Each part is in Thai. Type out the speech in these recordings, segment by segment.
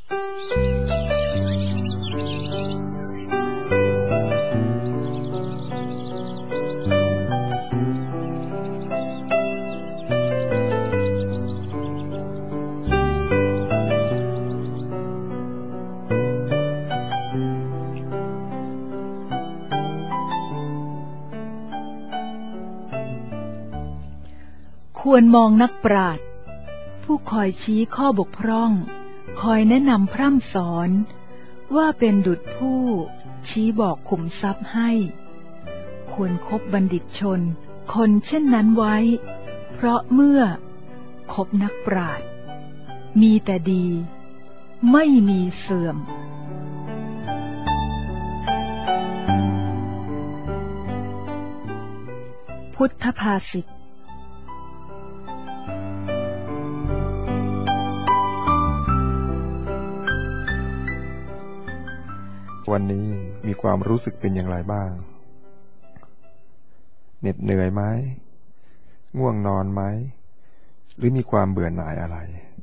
ควรมองนักปราชญ์ผู้คอยชี้ข้อบกพร่องคอยแนะนำพร่ำสอนว่าเป็นดุจผู้ชี้บอกขุมทรัพย์ให้ควรคบบัณฑิตชนคนเช่นนั้นไว้เพราะเมื่อคบนักปราชญ์มีแต่ดีไม่มีเสื่อมพุทธภาษิตวันนี้มีความรู้สึกเป็นอย่างไรบ้างเหน็ดเหนื่อยไหมง่วงนอนไหมหรือมีความเบื่อหน่ายอะไร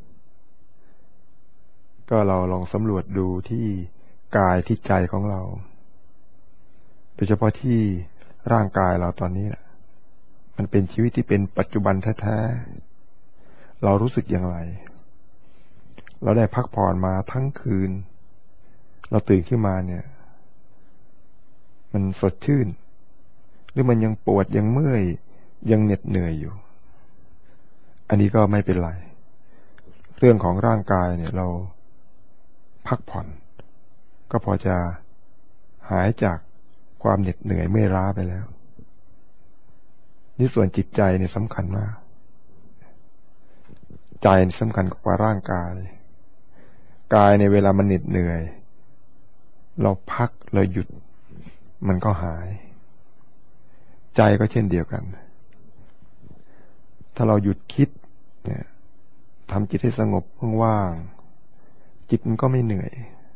ก็เราลองสำรวจดูที่กายที่ใจของเราโดยเฉพาะที่ร่างกายเราตอนนี้แหละมันเป็นชีวิตที่เป็นปัจจุบันแท้ๆเรารู้สึกอย่างไรเราได้พักผ่อนมาทั้งคืนเราตื่นขึ้นมาเนี่ยมันสดชื่นหรือมันยังปวดยังเมื่อยยังเหน็ดเหนื่อยอยู่อันนี้ก็ไม่เป็นไรเรื่องของร่างกายเนี่ยเราพักผ่อนก็พอจะหายจากความเหน็ดเหนื่อยเมื่อยล้าไปแล้วนี่ส่วนจิตใจเนี่ยสำคัญมากใจสำคัญกว่าร่างกายกายในเวลามันเหน็ดเหนื่อยเราพักเราหยุดมันก็หายใจก็เช่นเดียวกันถ้าเราหยุดคิดเนี่ยทำจิตให้สงบว่างๆจิตมันก็ไม่เหนื่อย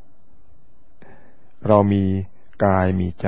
เรามีกายมีใจ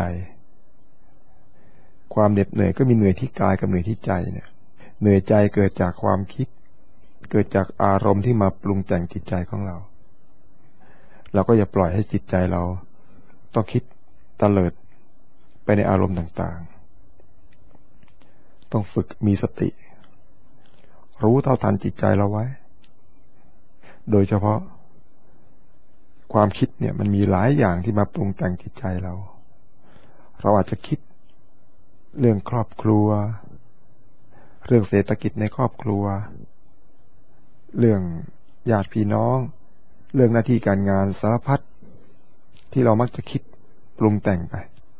ความเหน็ดเหนื่อยก็มีเหนื่อยที่กายกับเหนื่อยที่ใจเนี่ยเหนื่อยใจเกิดจากความคิดเกิดจากอารมณ์ที่มาปรุงแต่งจิตใจของเราก็อย่าปล่อยให้จิตใจเราต้องคิดตะเลิดไปในอารมณ์ต่างๆต้องฝึกมีสติรู้เท่าทันจิตใจเราไว้โดยเฉพาะความคิดเนี่ยมันมีหลายอย่างที่มาปรุงแต่งจิตใจเราอาจจะคิดเรื่องครอบครัวเรื่องเศรษฐกิจในครอบครัวเรื่องญาติพี่น้องเรื่องหน้าที่การงานสารพัดที่เรามักจะคิดปรุงแต่งไป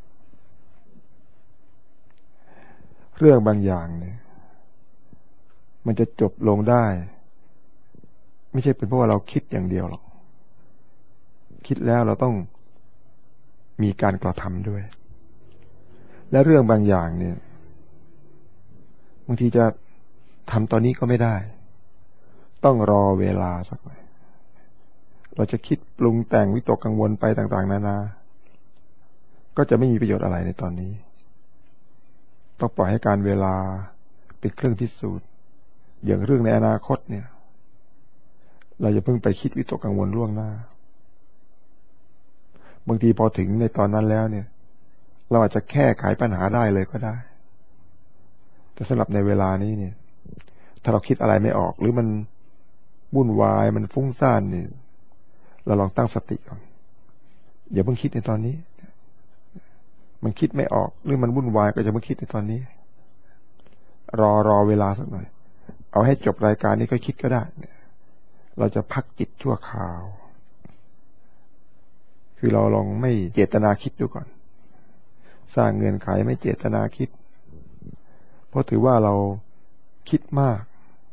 เรื่องบางอย่างเนี่ยมันจะจบลงได้ไม่ใช่เป็นเพราะว่าเราคิดอย่างเดียวหรอกคิดแล้วเราต้องมีการกระทำด้วยและเรื่องบางอย่างเนี่ยบางทีจะทำตอนนี้ก็ไม่ได้ต้องรอเวลาสักหน่อยเราจะคิดปรุงแต่งวิตกกังวลไปต่างๆนานาก็จะไม่มีประโยชน์อะไรในตอนนี้ต้องปล่อยให้การเวลาเป็นเครื่องพิสูจน์อย่างเรื่องในอนาคตเนี่ยเราอย่าเพิ่งไปคิดวิตกกังวลล่วงหน้าบางทีพอถึงในตอนนั้นแล้วเนี่ยเราอาจจะแก้ไขปัญหาได้เลยก็ได้แต่สำหรับในเวลานี้เนี่ยถ้าเราคิดอะไรไม่ออกหรือมันวุ่นวายมันฟุ้งซ่านเนี่ยเราลองตั้งสติก่อนอย่าเพิ่งคิดในตอนนี้มันคิดไม่ออกหรือมันวุ่นวายก็จะมาคิดในตอนนี้รอเวลาสักหน่อยเอาให้จบรายการนี้ก็คิดก็ได้เราจะพักจิตชั่วคราวคือเราลองไม่เจตนาคิดดูก่อนสร้างเงื่อนไขไม่เจตนาคิดเพราะถือว่าเราคิดมาก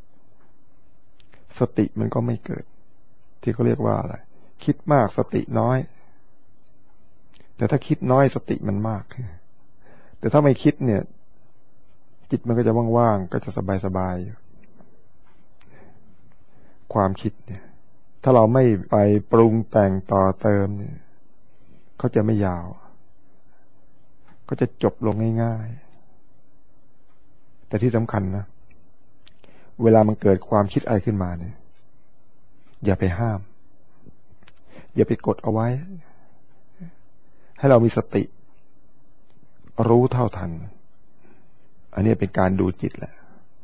สติมันก็ไม่เกิดที่เขาเรียกว่าอะไรคิดมากสติน้อยแต่ถ้าคิดน้อยสติมันมากแต่ถ้าไม่คิดเนี่ยจิตมันก็จะว่างๆก็จะสบายๆอยู่ความคิดเนี่ยถ้าเราไม่ไปปรุงแต่งต่อเติมเนี่ยเขาจะไม่ยาวก็จะจบลงง่ายๆแต่ที่สำคัญนะเวลามันเกิดความคิดอะไรขึ้นมาเนี่ยอย่าไปห้ามอย่าไปกดเอาไว้ให้เรามีสติรู้เท่าทันอันนี้เป็นการดูจิตแหละ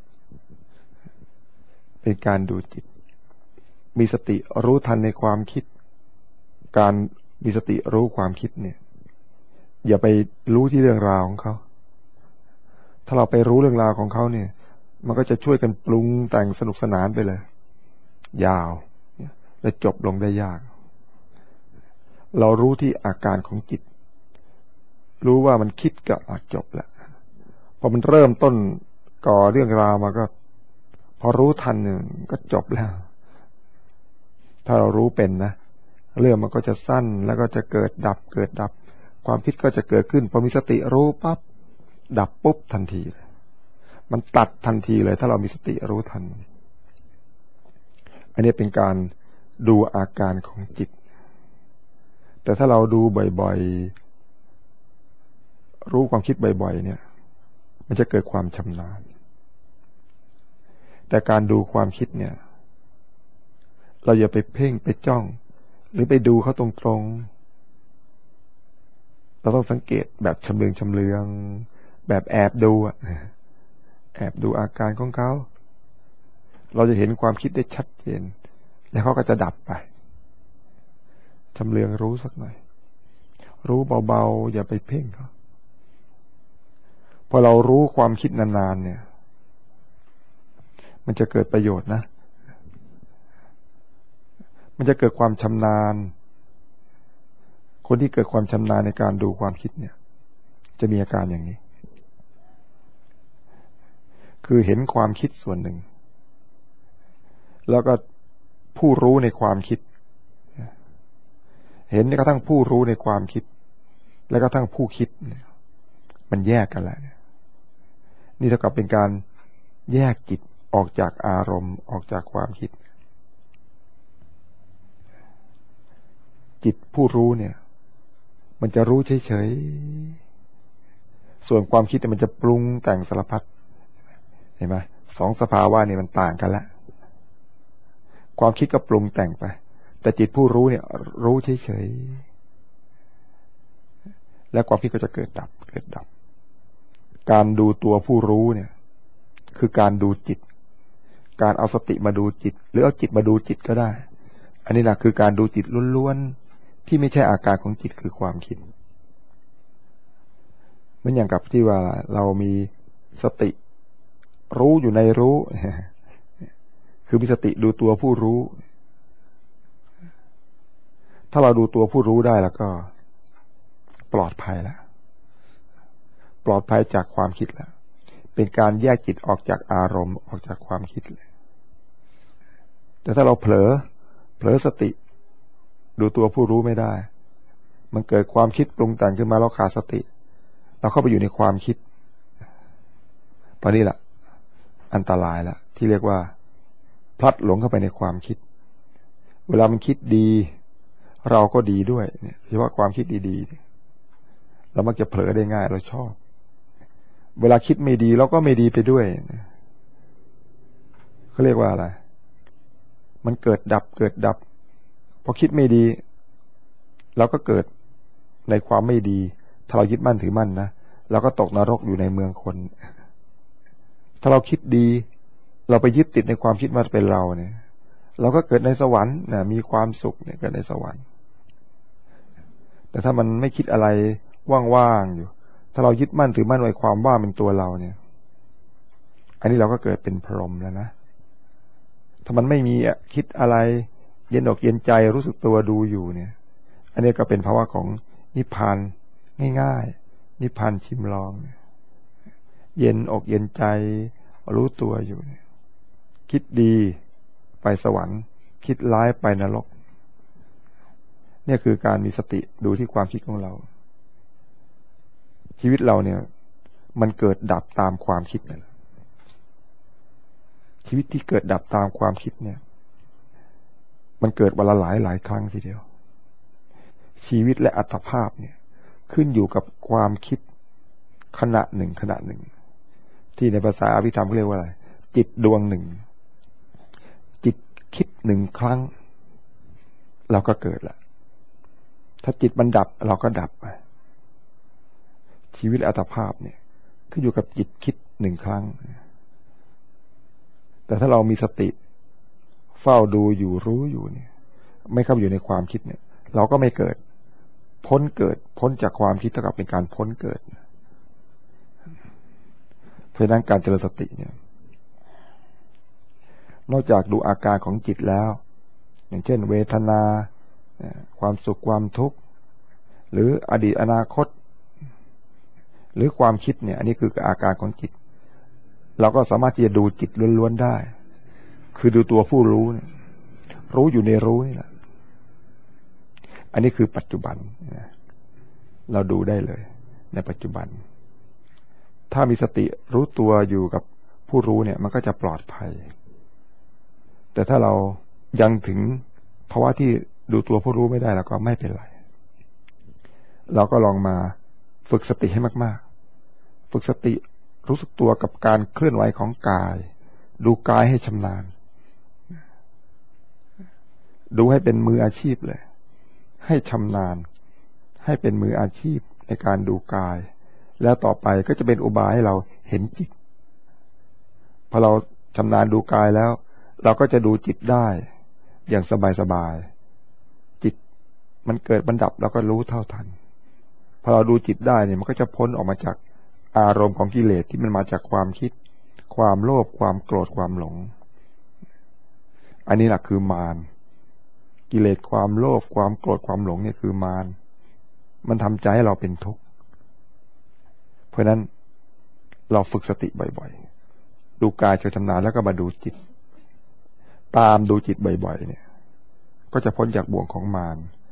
เป็นการดูจิตมีสติรู้ทันในความคิดการมีสติรู้ความคิดเนี่ยอย่าไปรู้ที่เรื่องราวของเขาถ้าเราไปรู้เรื่องราวของเขาเนี่ยมันก็จะช่วยกันปรุงแต่งสนุกสนานไปเลยยาวและจบลงได้ยากเรารู้ที่อาการของจิตรู้ว่ามันคิดก็จบแล้วพอมันเริ่มต้นก่อเรื่องราวมาก็พอรู้ทันเนี่ยก็จบแล้วถ้าเรารู้เป็นนะเรื่องมันก็จะสั้นแล้วก็จะเกิดดับเกิดดับความคิดก็จะเกิดขึ้นพอมีสติรู้ปั๊บดับปุ๊บทันทีเลยมันตัดทันทีเลยถ้าเรามีสติรู้ทันอันนี้เป็นการดูอาการของจิตแต่ถ้าเราดูบ่อยๆรู้ความคิดบ่อยๆเนี่ยมันจะเกิดความชำนาญแต่การดูความคิดเนี่ยเราอย่าไปเพ่งไปจ้องหรือไปดูเขาตรงๆเราต้องสังเกตแบบชำเลืองแบบแอบดูแอบดูอาการของเขาเราจะเห็นความคิดได้ชัดเจนแล้วเขาก็จะดับไปชำเลืองรู้สักหน่อยรู้เบาๆอย่าไปเพ่งเขาพอเรารู้ความคิดนานๆเนี่ยมันจะเกิดประโยชน์นะมันจะเกิดความชำนาญคนที่เกิดความชำนาญในการดูความคิดเนี่ยจะมีอาการอย่างนี้คือเห็นความคิดส่วนหนึ่งแล้วก็ผู้รู้ในความคิดเห็นกระทั่งผู้รู้ในความคิดและกระทั่งผู้คิดมันแยกกันแล้วนี่เท่ากับเป็นการแยกจิตออกจากอารมณ์ออกจากความคิดจิตผู้รู้เนี่ยมันจะรู้เฉยๆส่วนความคิดมันจะปรุงแต่งสารพัดเห็นไหมสองสภาวะนี่มันต่างกันแล้วความคิดก็ปรุงแต่งไปแต่จิตผู้รู้เนี่ยรู้เฉยๆและความคิดก็จะเกิดดับเกิดดับการดูตัวผู้รู้เนี่ยคือการดูจิตการเอาสติมาดูจิตหรือเอาจิตมาดูจิตก็ได้อันนี้แหละคือการดูจิตล้วนๆที่ไม่ใช่อาการของจิตคือความคิดเหมือนอย่างกับที่ว่าเรามีสติรู้อยู่ในรู้คือมีสติดูตัวผู้รู้ถ้าเราดูตัวผู้รู้ได้แล้วก็ปลอดภัยแล้วปลอดภัยจากความคิดแล้วเป็นการแยกจิตออกจากอารมณ์ออกจากความคิดเลยแต่ถ้าเราเผลอสติดูตัวผู้รู้ไม่ได้มันเกิดความคิดปรุงแต่งขึ้นมาเราขาดสติเราเข้าไปอยู่ในความคิดตอนนี้แหละอันตรายแล้วที่เรียกว่าพลัดหลงเข้าไปในความคิดเวลามันคิดดีเราก็ดีด้วยเนี่ยเฉพาะความคิดดีๆเรามักจะเผลอได้ง่ายเราชอบเวลาคิดไม่ดีเราก็ไม่ดีไปด้วยเขาเรียกว่าอะไรมันเกิดดับเกิดดับพอคิดไม่ดีเราก็เกิดในความไม่ดีถ้าเรายึดมั่นถือมั่นนะเราก็ตกนรกอยู่ในเมืองคนถ้าเราคิดดีเราไปยึดติดในความคิดว่าเป็นเราเนี่ยเราก็เกิดในสวรรค์นะมีความสุขเนี่ยเกิดในสวรรค์แต่ถ้ามันไม่คิดอะไรว่างๆอยู่ถ้าเรายึดมั่นถือมั่นไว้ความว่างเป็นตัวเราเนี่ยอันนี้เราก็เกิดเป็นพรหมแล้วนะถ้ามันไม่มีคิดอะไรเย็นอกเย็นใจรู้สึกตัวดูอยู่เนี่ยอันนี้ก็เป็นภาวะของนิพพานง่ายๆนิพพานชิมลองเย็นอกเย็นใจรู้ตัวอยู่คิดดีไปสวรรค์คิดร้ายไปนรกเนี่ยคือการมีสติดูที่ความคิดของเราชีวิตเราเนี่ยมันเกิดดับตามความคิดเนี่ยชีวิตที่เกิดดับตามความคิดเนี่ยมันเกิดวันละหลายครั้งทีเดียวชีวิตและอัตภาพเนี่ยขึ้นอยู่กับความคิดขณะหนึ่งที่ในภาษาอภิธรรมเรียกว่าอะไรจิตดวงหนึ่งจิตคิดหนึ่งครั้งเราก็เกิดละถ้าจิตมันดับเราก็ดับไปชีวิตอัตภาพเนี่ยขึ้นอยู่กับจิตคิดหนึ่งครั้งแต่ถ้าเรามีสติเฝ้าดูอยู่รู้อยู่เนี่ยไม่เข้าอยู่ในความคิดเนี่ยเราก็ไม่เกิดพ้นจากความคิดเท่ากับเป็นการพ้นเกิดเพราะฉะนั้นการเจริญสติเนี่ยนอกจากดูอาการของจิตแล้วอย่างเช่นเวทนาความสุขความทุกข์หรืออดีตอนาคตหรือความคิดเนี่ยอันนี้คืออาการของจิตเราก็สามารถที่จะดูจิตล้วนๆได้คือดูตัวผู้รู้เนี่ยรู้อยู่ในรู้นี่แหละอันนี้คือปัจจุบันเราดูได้เลยในปัจจุบันถ้ามีสติรู้ตัวอยู่กับผู้รู้เนี่ยมันก็จะปลอดภัยแต่ถ้าเรายังถึงภาวะที่ดูตัวผู้รู้ไม่ได้แล้วก็ไม่เป็นไรเราก็ลองมาฝึกสติให้มากๆฝึกสติรู้สึกตัวกับการเคลื่อนไหวของกายดูกายให้ชำนาญดูให้เป็นมืออาชีพเลยให้ชำนาญให้เป็นมืออาชีพในการดูกายแล้วต่อไปก็จะเป็นอุบายให้เราเห็นจิตพอเราชำนาญดูกายแล้วเราก็จะดูจิตได้อย่างสบายๆจิตมันเกิดมันดับเราก็รู้เท่าทันพอเราดูจิตได้เนี่ยมันก็จะพ้นออกมาจากอารมณ์ของกิเลสที่มันมาจากความคิดความโลภความโกรธความหลงอันนี้แหละคือมารกิเลสความโลภความโกรธความหลงเนี่ยคือมารมันทำใจให้เราเป็นทุกข์เพราะนั้นเราฝึกสติบ่อยๆดูกายจนชำนาญแล้วก็มาดูจิตตามดูจิตบ่อยๆเนี่ยก็จะพ้นจากบ่วงของมาร